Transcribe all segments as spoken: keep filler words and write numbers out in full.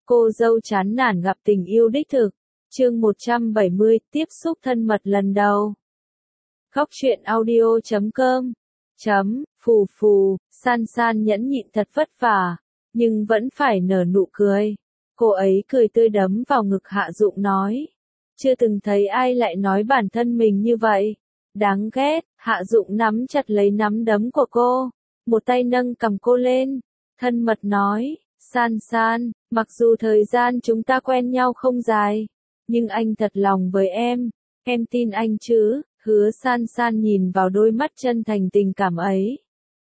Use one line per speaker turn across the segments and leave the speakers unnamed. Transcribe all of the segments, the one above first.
Cô dâu chán nản gặp tình yêu đích thực. Chương một trăm bảy mươi, tiếp xúc thân mật lần đầu. Góc truyện audio chấm com. Chấm, phù phù, San San nhẫn nhịn thật vất vả, nhưng vẫn phải nở nụ cười. Cô ấy cười tươi đấm vào ngực Hạ Dụng nói. Chưa từng thấy ai lại nói bản thân mình như vậy. Đáng ghét, Hạ Dụng nắm chặt lấy nắm đấm của cô. Một tay nâng cầm cô lên. Thân mật nói, San San, mặc dù thời gian chúng ta quen nhau không dài, nhưng anh thật lòng với em, em tin anh chứ, hứa San San nhìn vào đôi mắt chân thành tình cảm ấy.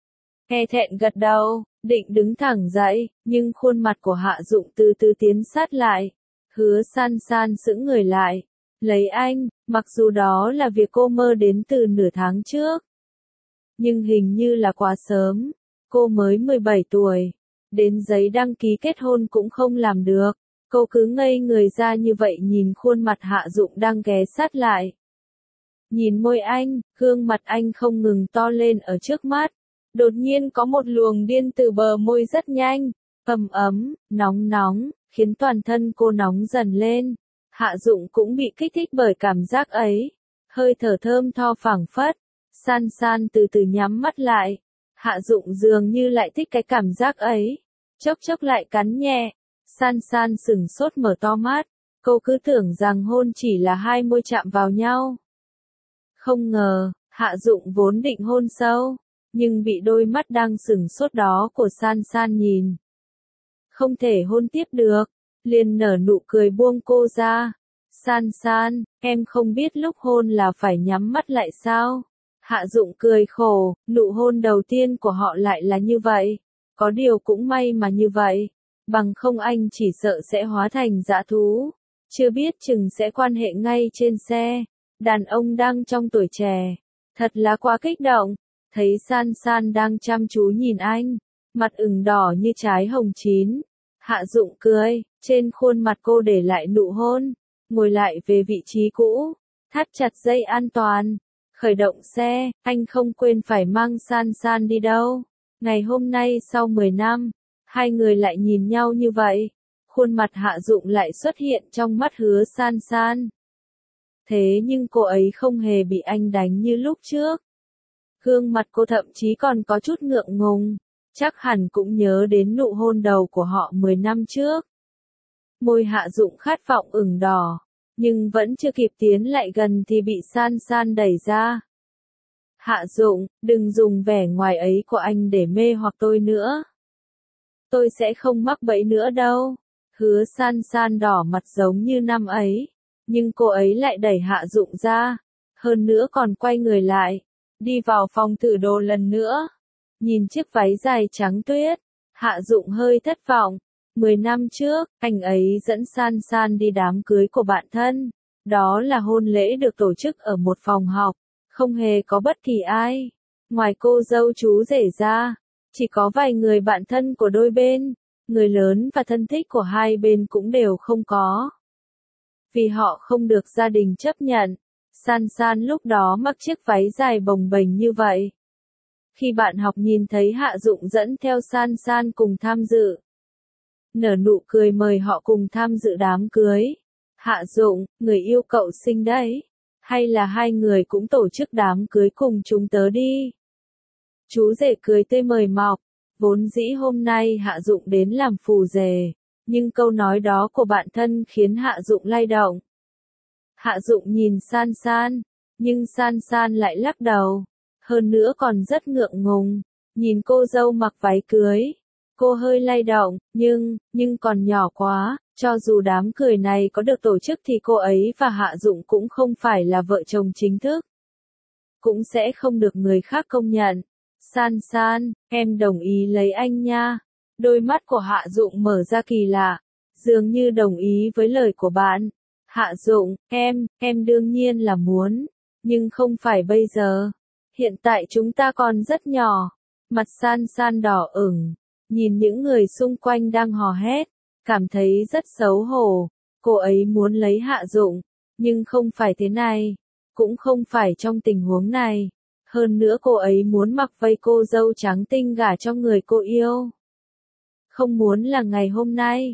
E thẹn gật đầu, định đứng thẳng dậy, nhưng khuôn mặt của Hạ Dụng từ từ tiến sát lại. Hứa San San sững người lại, lấy anh, mặc dù đó là việc cô mơ đến từ nửa tháng trước. Nhưng hình như là quá sớm, cô mới mười bảy tuổi. Đến giấy đăng ký kết hôn cũng không làm được. Cô cứ ngây người ra như vậy nhìn khuôn mặt Hạ Dụng đang ghé sát lại. Nhìn môi anh, gương mặt anh không ngừng to lên ở trước mắt. Đột nhiên có một luồng điên từ bờ môi rất nhanh, ấm ấm, nóng nóng, khiến toàn thân cô nóng dần lên. Hạ Dụng cũng bị kích thích bởi cảm giác ấy. Hơi thở thơm tho phảng phất. San San từ từ nhắm mắt lại. Hạ Dụng dường như lại thích cái cảm giác ấy. Chốc chốc lại cắn nhẹ. San San sửng sốt mở to mắt. Cô cứ tưởng rằng hôn chỉ là hai môi chạm vào nhau. Không ngờ, Hạ Dụng vốn định hôn sâu, nhưng bị đôi mắt đang sửng sốt đó của San San nhìn. Không thể hôn tiếp được, liền nở nụ cười buông cô ra. San San, em không biết lúc hôn là phải nhắm mắt lại sao? Hạ Dụng cười khổ, nụ hôn đầu tiên của họ lại là như vậy. Có điều cũng may mà như vậy, bằng không anh chỉ sợ sẽ hóa thành dã thú. Chưa biết chừng sẽ quan hệ ngay trên xe. Đàn ông đang trong tuổi trẻ, thật là quá kích động. Thấy San San đang chăm chú nhìn anh, mặt ửng đỏ như trái hồng chín. Hạ Dụng cười, trên khuôn mặt cô để lại nụ hôn, ngồi lại về vị trí cũ, thắt chặt dây an toàn. Khởi động xe, anh không quên phải mang San San đi đâu. Ngày hôm nay sau mười năm, hai người lại nhìn nhau như vậy. Khuôn mặt Hạ Dụng lại xuất hiện trong mắt hứa San San. Thế nhưng cô ấy không hề bị anh đánh như lúc trước. Gương mặt cô thậm chí còn có chút ngượng ngùng. Chắc hẳn cũng nhớ đến nụ hôn đầu của họ mười năm trước. Môi Hạ Dụng khát vọng ửng đỏ. Nhưng vẫn chưa kịp tiến lại gần thì bị San San đẩy ra. Hạ Dụng, đừng dùng vẻ ngoài ấy của anh để mê hoặc tôi nữa. Tôi sẽ không mắc bẫy nữa đâu. Hứa San San đỏ mặt giống như năm ấy. Nhưng cô ấy lại đẩy Hạ Dụng ra. Hơn nữa còn quay người lại. Đi vào phòng thử đồ lần nữa. Nhìn chiếc váy dài trắng tuyết. Hạ Dụng hơi thất vọng. Mười năm trước, anh ấy dẫn San San đi đám cưới của bạn thân. Đó là hôn lễ được tổ chức ở một phòng học. Không hề có bất kỳ ai. Ngoài cô dâu chú rể ra, chỉ có vài người bạn thân của đôi bên. Người lớn và thân thích của hai bên cũng đều không có. Vì họ không được gia đình chấp nhận. San San lúc đó mặc chiếc váy dài bồng bềnh như vậy. Khi bạn học nhìn thấy Hạ Dụng dẫn theo San San cùng tham dự. Nở nụ cười mời họ cùng tham dự đám cưới. Hạ Dụng, người yêu cậu xinh đấy. Hay là hai người cũng tổ chức đám cưới cùng chúng tớ đi. Chú rể cười tươi mời mọc. Vốn dĩ hôm nay Hạ Dụng đến làm phù rể. Nhưng câu nói đó của bạn thân khiến Hạ Dụng lay động. Hạ Dụng nhìn San San. Nhưng San San lại lắc đầu. Hơn nữa còn rất ngượng ngùng. Nhìn cô dâu mặc váy cưới. Cô hơi lay động, nhưng, nhưng còn nhỏ quá, cho dù đám cưới này có được tổ chức thì cô ấy và Hạ Dụng cũng không phải là vợ chồng chính thức. Cũng sẽ không được người khác công nhận. San San, em đồng ý lấy anh nha. Đôi mắt của Hạ Dụng mở ra kỳ lạ, dường như đồng ý với lời của bạn. Hạ Dụng, em, em đương nhiên là muốn, nhưng không phải bây giờ. Hiện tại chúng ta còn rất nhỏ. Mặt San San đỏ ửng. Nhìn những người xung quanh đang hò hét, cảm thấy rất xấu hổ. Cô ấy muốn lấy Hạ Dụng, nhưng không phải thế này, cũng không phải trong tình huống này. Hơn nữa cô ấy muốn mặc vây cô dâu trắng tinh gả cho người cô yêu. Không muốn là ngày hôm nay,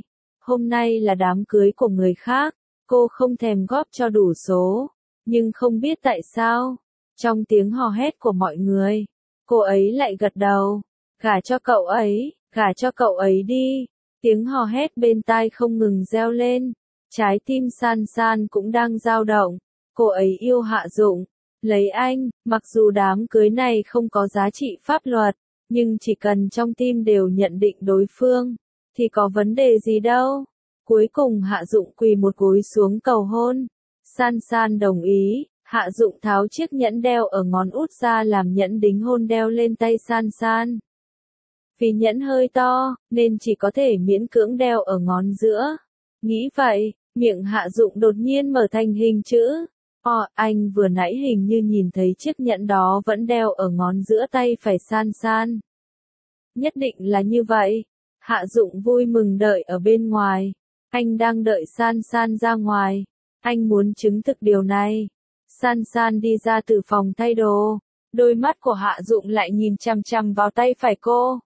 hôm nay là đám cưới của người khác, cô không thèm góp cho đủ số, nhưng không biết tại sao, trong tiếng hò hét của mọi người, cô ấy lại gật đầu, gả cho cậu ấy, gả cho cậu ấy đi, tiếng hò hét bên tai không ngừng reo lên, trái tim San San cũng đang dao động, cô ấy yêu Hạ Dụng, lấy anh, mặc dù đám cưới này không có giá trị pháp luật, nhưng chỉ cần trong tim đều nhận định đối phương, thì có vấn đề gì đâu. Cuối cùng Hạ Dụng quỳ một gối xuống cầu hôn. San San đồng ý, Hạ Dụng tháo chiếc nhẫn đeo ở ngón út ra làm nhẫn đính hôn đeo lên tay San San. Vì nhẫn hơi to, nên chỉ có thể miễn cưỡng đeo ở ngón giữa. Nghĩ vậy, miệng Hạ Dụng đột nhiên mở thành hình chữ. O, anh vừa nãy hình như nhìn thấy chiếc nhẫn đó vẫn đeo ở ngón giữa tay phải San San. Nhất định là như vậy. Hạ Dụng vui mừng đợi ở bên ngoài. Anh đang đợi San San ra ngoài. Anh muốn chứng thực điều này. San San đi ra từ phòng thay đồ. Đôi mắt của Hạ Dụng lại nhìn chằm chằm vào tay phải cô.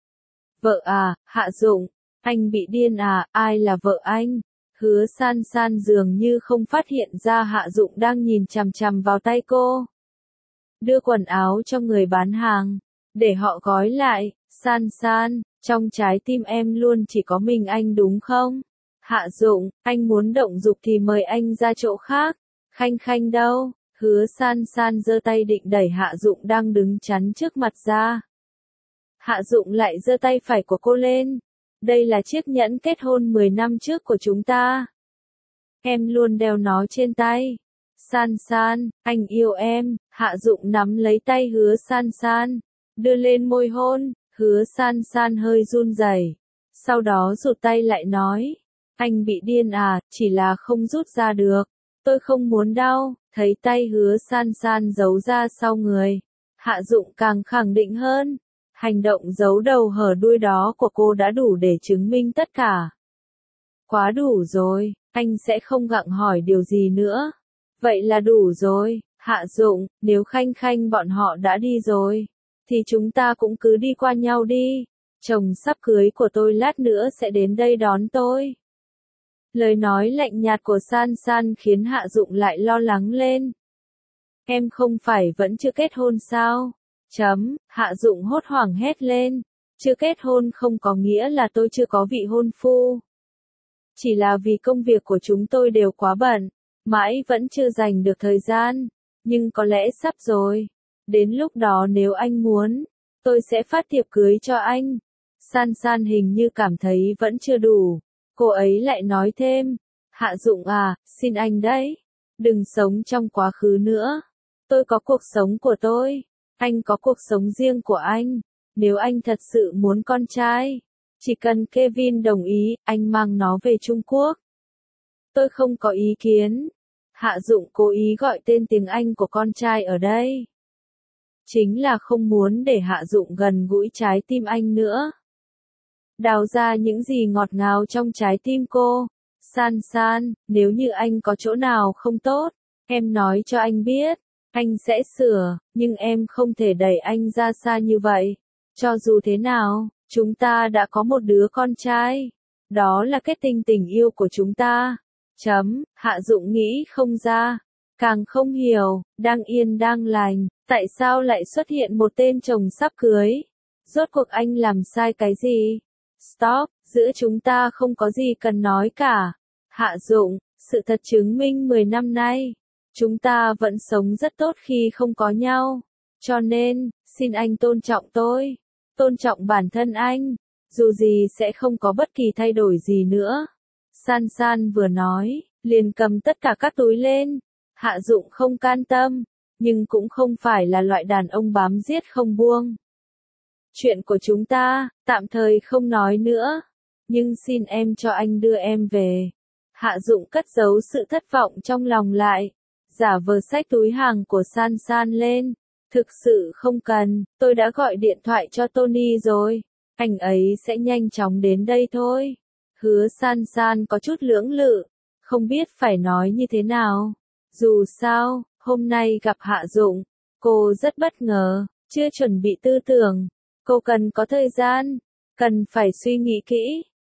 Vợ à, Hạ Dụng, anh bị điên à, ai là vợ anh? Hứa San San dường như không phát hiện ra Hạ Dụng đang nhìn chằm chằm vào tay cô. Đưa quần áo cho người bán hàng, để họ gói lại. San San, trong trái tim em luôn chỉ có mình anh đúng không? Hạ Dụng, anh muốn động dục thì mời anh ra chỗ khác. Khanh Khanh đâu? Hứa San San giơ tay định đẩy Hạ Dụng đang đứng chắn trước mặt ra. Hạ Dụng lại giơ tay phải của cô lên. Đây là chiếc nhẫn kết hôn mười năm trước của chúng ta. Em luôn đeo nó trên tay. San San, anh yêu em. Hạ Dụng nắm lấy tay Hứa San San, đưa lên môi hôn. Hứa San San hơi run rẩy, sau đó rụt tay lại nói, anh bị điên à, chỉ là không rút ra được, tôi không muốn đau. Thấy tay Hứa San San giấu ra sau người, Hạ Dụng càng khẳng định hơn, hành động giấu đầu hở đuôi đó của cô đã đủ để chứng minh tất cả. Quá đủ rồi, anh sẽ không gặng hỏi điều gì nữa. Vậy là đủ rồi, Hạ Dụng, nếu Khanh Khanh bọn họ đã đi rồi, thì chúng ta cũng cứ đi qua nhau đi. Chồng sắp cưới của tôi lát nữa sẽ đến đây đón tôi. Lời nói lạnh nhạt của San San khiến Hạ Dụng lại lo lắng lên. Em không phải vẫn chưa kết hôn sao? Chấm, Hạ Dụng hốt hoảng hét lên. Chưa kết hôn không có nghĩa là tôi chưa có vị hôn phu. Chỉ là vì công việc của chúng tôi đều quá bận, mãi vẫn chưa dành được thời gian. Nhưng có lẽ sắp rồi. Đến lúc đó nếu anh muốn, tôi sẽ phát thiệp cưới cho anh. San San hình như cảm thấy vẫn chưa đủ. Cô ấy lại nói thêm, Hạ Dụng à, xin anh đấy. Đừng sống trong quá khứ nữa. Tôi có cuộc sống của tôi. Anh có cuộc sống riêng của anh. Nếu anh thật sự muốn con trai, chỉ cần Kevin đồng ý, anh mang nó về Trung Quốc. Tôi không có ý kiến. Hạ Dụng cố ý gọi tên tiếng Anh của con trai ở đây. Chính là không muốn để Hạ Dụng gần gũi trái tim anh nữa. Đào ra những gì ngọt ngào trong trái tim cô. San San, nếu như anh có chỗ nào không tốt, em nói cho anh biết, anh sẽ sửa, nhưng em không thể đẩy anh ra xa như vậy. Cho dù thế nào, chúng ta đã có một đứa con trai. Đó là kết tinh tình yêu của chúng ta. Chấm, Hạ Dụng nghĩ không ra, càng không hiểu, đang yên đang lành, tại sao lại xuất hiện một tên chồng sắp cưới? Rốt cuộc anh làm sai cái gì? Stop, giữa chúng ta không có gì cần nói cả. Hạ Dụng, sự thật chứng minh mười năm nay, chúng ta vẫn sống rất tốt khi không có nhau. Cho nên, xin anh tôn trọng tôi, tôn trọng bản thân anh, dù gì sẽ không có bất kỳ thay đổi gì nữa. San San vừa nói, liền cầm tất cả các túi lên. Hạ Dụng không can tâm, nhưng cũng không phải là loại đàn ông bám giết không buông. Chuyện của chúng ta, tạm thời không nói nữa, nhưng xin em cho anh đưa em về. Hạ Dụng cất giấu sự thất vọng trong lòng lại, giả vờ xách túi hàng của San San lên. Thực sự không cần, tôi đã gọi điện thoại cho Tony rồi, anh ấy sẽ nhanh chóng đến đây thôi. Hứa San San có chút lưỡng lự, không biết phải nói như thế nào. Dù sao, hôm nay gặp Hạ Dụng, cô rất bất ngờ, chưa chuẩn bị tư tưởng. Cô cần có thời gian, cần phải suy nghĩ kỹ.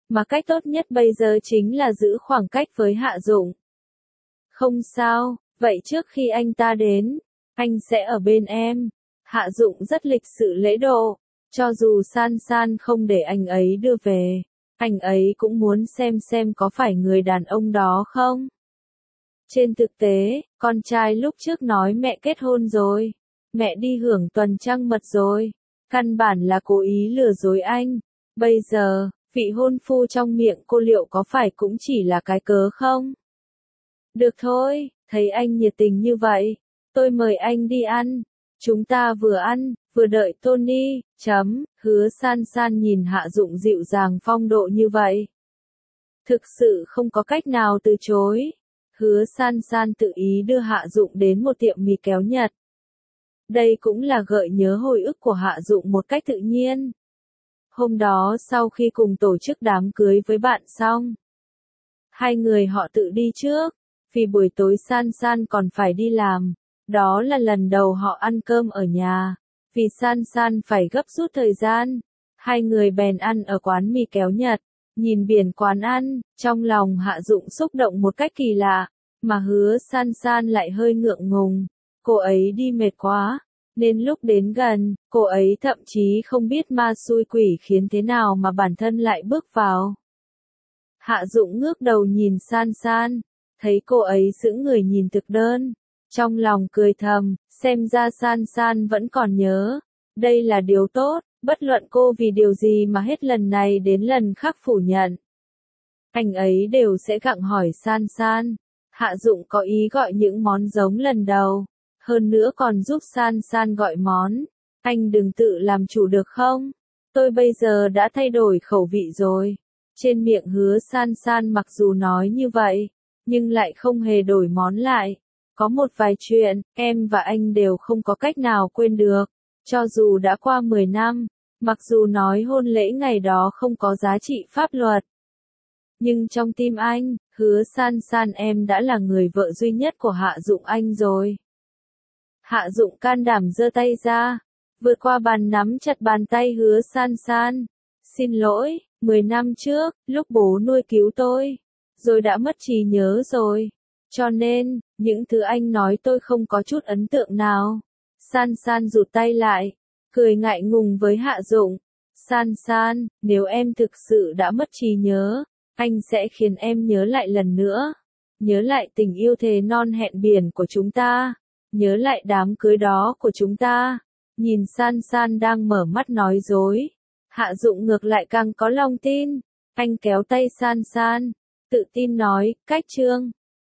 mà cách tốt nhất bây giờ chính là giữ khoảng cách với Hạ Dụng. Không sao, vậy trước khi anh ta đến, anh sẽ ở bên em. Hạ Dụng rất lịch sự lễ độ, cho dù San San không để anh ấy đưa về, anh ấy cũng muốn xem xem có phải người đàn ông đó không. Trên thực tế, con trai lúc trước nói mẹ kết hôn rồi, mẹ đi hưởng tuần trăng mật rồi, căn bản là cố ý lừa dối anh. Bây giờ, vị hôn phu trong miệng cô liệu có phải cũng chỉ là cái cớ không? Được thôi, thấy anh nhiệt tình như vậy, tôi mời anh đi ăn. Chúng ta vừa ăn, vừa đợi Tony, chấm, Hứa San San nhìn Hạ Dụng dịu dàng phong độ như vậy. Thực sự không có cách nào từ chối. Hứa San San tự ý đưa Hạ Dụng đến một tiệm mì kéo Nhật. Đây cũng là gợi nhớ hồi ức của Hạ Dụng một cách tự nhiên. Hôm đó sau khi cùng tổ chức đám cưới với bạn xong, hai người họ tự đi trước, vì buổi tối San San còn phải đi làm. Đó là lần đầu họ ăn cơm ở nhà, vì San San phải gấp rút thời gian. Hai người bèn ăn ở quán mì kéo Nhật, nhìn biển quán ăn, trong lòng Hạ Dụng xúc động một cách kỳ lạ, mà Hứa San San lại hơi ngượng ngùng. Cô ấy đi mệt quá, nên lúc đến gần, cô ấy thậm chí không biết ma xui quỷ khiến thế nào mà bản thân lại bước vào. Hạ Dụng ngước đầu nhìn San San, thấy cô ấy sững người nhìn thực đơn. Trong lòng cười thầm, xem ra San San vẫn còn nhớ. Đây là điều tốt, bất luận cô vì điều gì mà hết lần này đến lần khác phủ nhận. Anh ấy đều sẽ gặng hỏi San San. Hạ Dụng có ý gọi những món giống lần đầu. Hơn nữa còn giúp San San gọi món. Anh đừng tự làm chủ được không? Tôi bây giờ đã thay đổi khẩu vị rồi. Trên miệng Hứa San San mặc dù nói như vậy, nhưng lại không hề đổi món lại. Có một vài chuyện, em và anh đều không có cách nào quên được. Cho dù đã qua mười năm, mặc dù nói hôn lễ ngày đó không có giá trị pháp luật. Nhưng trong tim anh, Hứa San San em đã là người vợ duy nhất của Hạ Dụng anh rồi. Hạ Dụng can đảm giơ tay ra, vượt qua bàn nắm chặt bàn tay Hứa San San. Xin lỗi, mười năm trước, lúc bố nuôi cứu tôi, rồi đã mất trí nhớ rồi. Cho nên, những thứ anh nói tôi không có chút ấn tượng nào. San San rụt tay lại, cười ngại ngùng với Hạ Dụng. San San, nếu em thực sự đã mất trí nhớ, anh sẽ khiến em nhớ lại lần nữa. Nhớ lại tình yêu thề non hẹn biển của chúng ta. Nhớ lại đám cưới đó của chúng ta. Nhìn San San đang mở mắt nói dối. Hạ Dụng ngược lại càng có lòng tin. Anh kéo tay San San, tự tin nói, cách chương.